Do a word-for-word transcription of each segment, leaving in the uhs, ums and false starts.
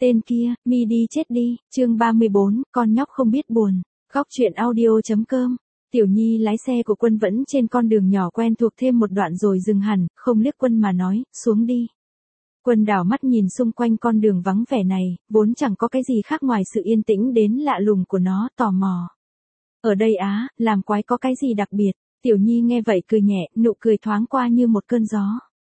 Tên kia, mi đi chết đi, chương ba mươi bốn, con nhóc không biết buồn. Góc truyện audio.com. Tiểu Nhi lái xe của Quân vẫn trên con đường nhỏ quen thuộc thêm một đoạn rồi dừng hẳn, không liếc Quân mà nói, xuống đi. Quân đảo mắt nhìn xung quanh con đường vắng vẻ này, vốn chẳng có cái gì khác ngoài sự yên tĩnh đến lạ lùng của nó, tò mò. Ở đây á, làm quái có cái gì đặc biệt? Tiểu Nhi nghe vậy cười nhẹ, nụ cười thoáng qua như một cơn gió.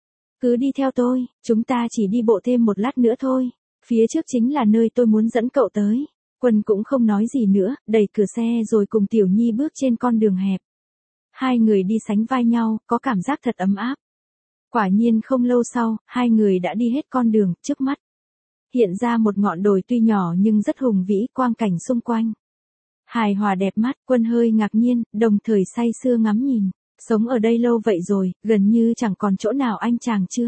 Cứ đi theo tôi, chúng ta chỉ đi bộ thêm một lát nữa thôi. Phía trước chính là nơi tôi muốn dẫn cậu tới. Quân cũng không nói gì nữa, đẩy cửa xe rồi cùng Tiểu Nhi bước trên con đường hẹp. Hai người đi sánh vai nhau, có cảm giác thật ấm áp. Quả nhiên không lâu sau, hai người đã đi hết con đường, trước mắt hiện ra một ngọn đồi tuy nhỏ nhưng rất hùng vĩ, quang cảnh xung quanh hài hòa đẹp mắt. Quân hơi ngạc nhiên, đồng thời say sưa ngắm nhìn. Sống ở đây lâu vậy rồi, gần như chẳng còn chỗ nào anh chàng chưa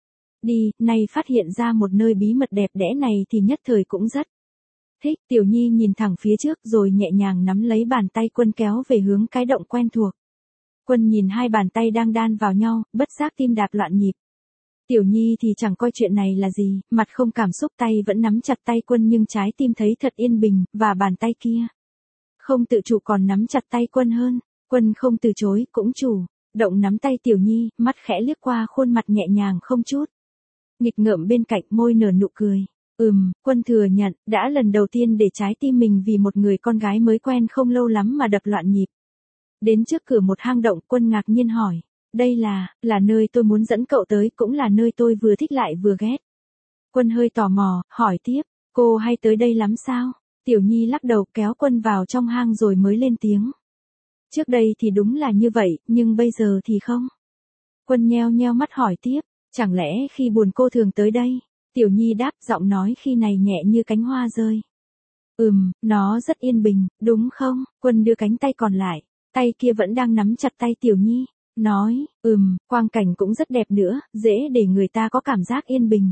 đi, nay phát hiện ra một nơi bí mật đẹp đẽ này thì nhất thời cũng rất thích. Tiểu Nhi nhìn thẳng phía trước rồi nhẹ nhàng nắm lấy bàn tay Quân kéo về hướng cái động quen thuộc. Quân nhìn hai bàn tay đang đan vào nhau, bất giác tim đạp loạn nhịp. Tiểu Nhi thì chẳng coi chuyện này là gì, mặt không cảm xúc, tay vẫn nắm chặt tay Quân nhưng trái tim thấy thật yên bình, và bàn tay kia không tự chủ còn nắm chặt tay Quân hơn. Quân không từ chối, cũng chủ động nắm tay Tiểu Nhi, mắt khẽ liếc qua khuôn mặt nhẹ nhàng không chút nghịch ngợm bên cạnh, môi nở nụ cười. Ừm, Quân thừa nhận, đã lần đầu tiên để trái tim mình vì một người con gái mới quen không lâu lắm mà đập loạn nhịp. Đến trước cửa một hang động, Quân ngạc nhiên hỏi, đây là, là nơi tôi muốn dẫn cậu tới, cũng là nơi tôi vừa thích lại vừa ghét. Quân hơi tò mò, hỏi tiếp, cô hay tới đây lắm sao? Tiểu Nhi lắc đầu, kéo Quân vào trong hang rồi mới lên tiếng. Trước đây thì đúng là như vậy, nhưng bây giờ thì không. Quân nheo nheo mắt hỏi tiếp, chẳng lẽ khi buồn cô thường tới đây? Tiểu Nhi đáp, giọng nói khi này nhẹ như cánh hoa rơi. Ừm, nó rất yên bình, đúng không? Quân đưa cánh tay còn lại, tay kia vẫn đang nắm chặt tay Tiểu Nhi, nói, ừm, quang cảnh cũng rất đẹp nữa, dễ để người ta có cảm giác yên bình.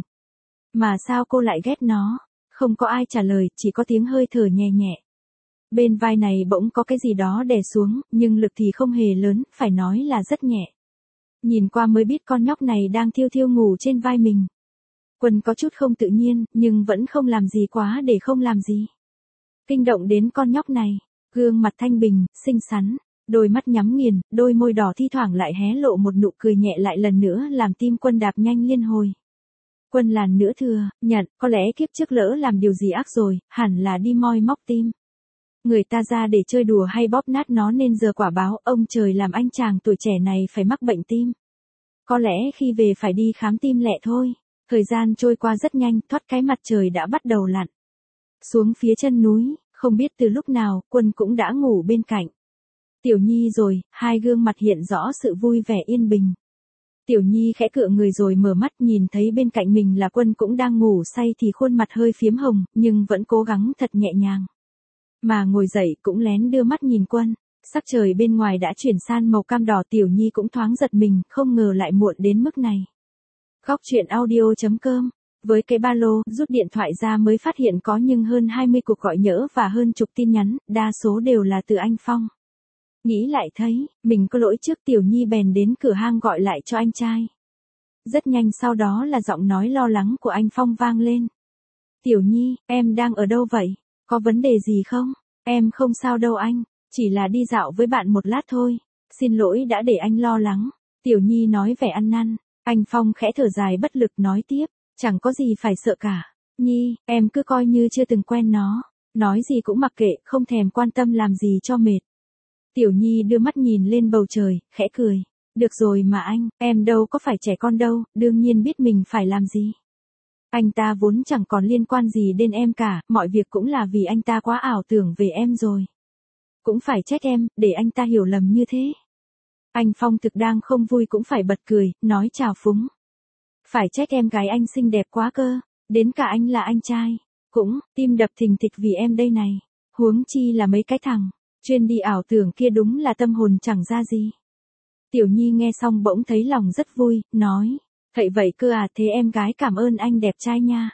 Mà sao cô lại ghét nó? Không có ai trả lời, chỉ có tiếng hơi thở nhẹ nhẹ. Bên vai này bỗng có cái gì đó đè xuống, nhưng lực thì không hề lớn, phải nói là rất nhẹ. Nhìn qua mới biết con nhóc này đang thiêu thiêu ngủ trên vai mình. Quân có chút không tự nhiên, nhưng vẫn không làm gì quá để không làm gì. Kinh động đến con nhóc này, gương mặt thanh bình, xinh xắn, đôi mắt nhắm nghiền, đôi môi đỏ thi thoảng lại hé lộ một nụ cười nhẹ lại lần nữa làm tim Quân đạp nhanh liên hồi. Quân làn nữa thừa, nhận, có lẽ kiếp trước lỡ làm điều gì ác rồi, hẳn là đi moi móc tim người ta ra để chơi đùa hay bóp nát nó nên giờ quả báo ông trời làm anh chàng tuổi trẻ này phải mắc bệnh tim. Có lẽ khi về phải đi khám tim lẹ thôi. Thời gian trôi qua rất nhanh, thoát cái mặt trời đã bắt đầu lặn xuống phía chân núi, không biết từ lúc nào, Quân cũng đã ngủ bên cạnh Tiểu Nhi rồi, hai gương mặt hiện rõ sự vui vẻ yên bình. Tiểu Nhi khẽ cựa người rồi mở mắt, nhìn thấy bên cạnh mình là Quân cũng đang ngủ say thì khuôn mặt hơi phiếm hồng, nhưng vẫn cố gắng thật nhẹ nhàng mà ngồi dậy, cũng lén đưa mắt nhìn Quân. Sắc trời bên ngoài đã chuyển sang màu cam đỏ, Tiểu Nhi cũng thoáng giật mình, không ngờ lại muộn đến mức này. Góc truyện audio.com. Với cái ba lô, rút điện thoại ra mới phát hiện có nhưng hơn hai mươi cuộc gọi nhỡ và hơn chục tin nhắn, đa số đều là từ anh Phong. Nghĩ lại thấy, mình có lỗi trước, Tiểu Nhi bèn đến cửa hang gọi lại cho anh trai. Rất nhanh sau đó là giọng nói lo lắng của anh Phong vang lên. Tiểu Nhi, em đang ở đâu vậy? Có vấn đề gì không? Em không sao đâu anh, chỉ là đi dạo với bạn một lát thôi. Xin lỗi đã để anh lo lắng. Tiểu Nhi nói vẻ ăn năn. Anh Phong khẽ thở dài bất lực nói tiếp, chẳng có gì phải sợ cả. Nhi, em cứ coi như chưa từng quen nó. Nói gì cũng mặc kệ, không thèm quan tâm làm gì cho mệt. Tiểu Nhi đưa mắt nhìn lên bầu trời, khẽ cười. Được rồi mà anh, em đâu có phải trẻ con đâu, đương nhiên biết mình phải làm gì. Anh ta vốn chẳng còn liên quan gì đến em cả, mọi việc cũng là vì anh ta quá ảo tưởng về em rồi. Cũng phải trách em, để anh ta hiểu lầm như thế. Anh Phong thực đang không vui cũng phải bật cười, nói chào phúng. Phải trách em gái anh xinh đẹp quá cơ, đến cả anh là anh trai. Cũng, tim đập thình thịch vì em đây này. Huống chi là mấy cái thằng chuyên đi ảo tưởng kia, đúng là tâm hồn chẳng ra gì. Tiểu Nhi nghe xong bỗng thấy lòng rất vui, nói. Vậy vậy cơ à, thế em gái cảm ơn anh đẹp trai nha.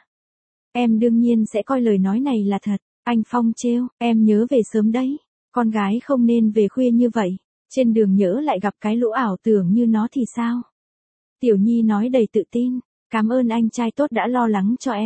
Em đương nhiên sẽ coi lời nói này là thật. Anh Phong trêu, em nhớ về sớm đấy. Con gái không nên về khuya như vậy. Trên đường nhỡ lại gặp cái lũ ảo tưởng như nó thì sao? Tiểu Nhi nói đầy tự tin. Cảm ơn anh trai tốt đã lo lắng cho em.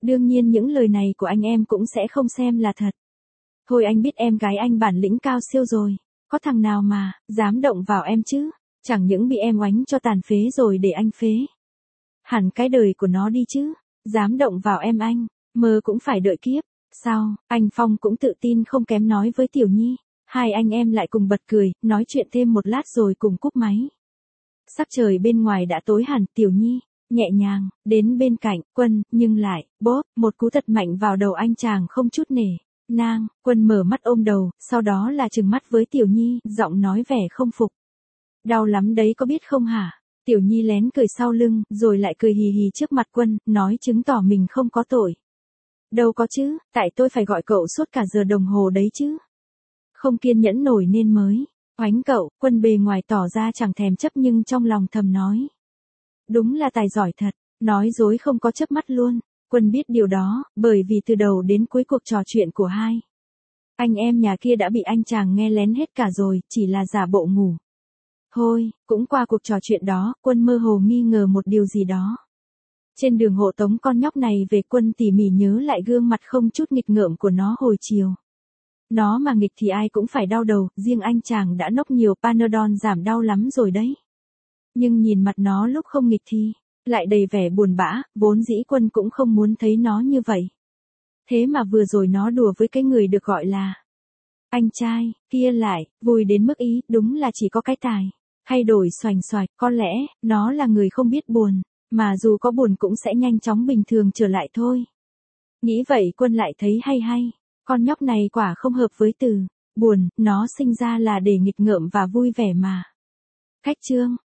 Đương nhiên những lời này của anh em cũng sẽ không xem là thật. Thôi anh biết em gái anh bản lĩnh cao siêu rồi. Có thằng nào mà, dám động vào em chứ? Chẳng những bị em oánh cho tàn phế rồi để anh phế. Hẳn cái đời của nó đi chứ. Dám động vào em anh, mơ cũng phải đợi kiếp. Sao, anh Phong cũng tự tin không kém nói với Tiểu Nhi. Hai anh em lại cùng bật cười, nói chuyện thêm một lát rồi cùng cúp máy. Sắc trời bên ngoài đã tối hẳn, Tiểu Nhi nhẹ nhàng đến bên cạnh Quân, nhưng lại, bốp, một cú thật mạnh vào đầu anh chàng không chút nể nang. Quân mở mắt ôm đầu, sau đó là trừng mắt với Tiểu Nhi, giọng nói vẻ không phục. Đau lắm đấy có biết không hả? Tiểu Nhi lén cười sau lưng, rồi lại cười hì hì trước mặt Quân, nói chứng tỏ mình không có tội. Đâu có chứ, tại tôi phải gọi cậu suốt cả giờ đồng hồ đấy chứ. Không kiên nhẫn nổi nên mới oánh cậu. Quân bề ngoài tỏ ra chẳng thèm chấp nhưng trong lòng thầm nói. Đúng là tài giỏi thật, nói dối không có chớp mắt luôn. Quân biết điều đó, bởi vì từ đầu đến cuối cuộc trò chuyện của hai anh em nhà kia đã bị anh chàng nghe lén hết cả rồi, chỉ là giả bộ ngủ. Thôi, cũng qua cuộc trò chuyện đó, Quân mơ hồ nghi ngờ một điều gì đó. Trên đường hộ tống con nhóc này về, Quân tỉ mỉ nhớ lại gương mặt không chút nghịch ngợm của nó hồi chiều. Nó mà nghịch thì ai cũng phải đau đầu, riêng anh chàng đã nốc nhiều Panadol giảm đau lắm rồi đấy. Nhưng nhìn mặt nó lúc không nghịch thì lại đầy vẻ buồn bã, vốn dĩ Quân cũng không muốn thấy nó như vậy. Thế mà vừa rồi nó đùa với cái người được gọi là anh trai kia lại vui đến mức ý, đúng là chỉ có cái tài thay đổi xoành xoạch. Có lẽ nó là người không biết buồn, mà dù có buồn cũng sẽ nhanh chóng bình thường trở lại thôi. Nghĩ vậy Quân lại thấy hay hay, con nhóc này quả không hợp với từ buồn, nó sinh ra là để nghịch ngợm và vui vẻ mà. Cách chương